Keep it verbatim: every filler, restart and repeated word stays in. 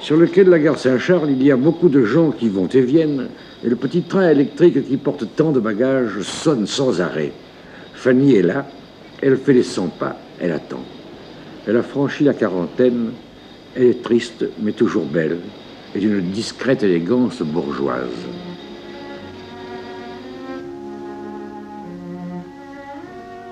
Sur le quai de la gare Saint-Charles, il y a beaucoup de gens qui vont et viennent, et le petit train électrique qui porte tant de bagages sonne sans arrêt. Fanny est là, elle fait les cent pas, elle attend. Elle a franchi la quarantaine, elle est triste, mais toujours belle, et d'une discrète élégance bourgeoise.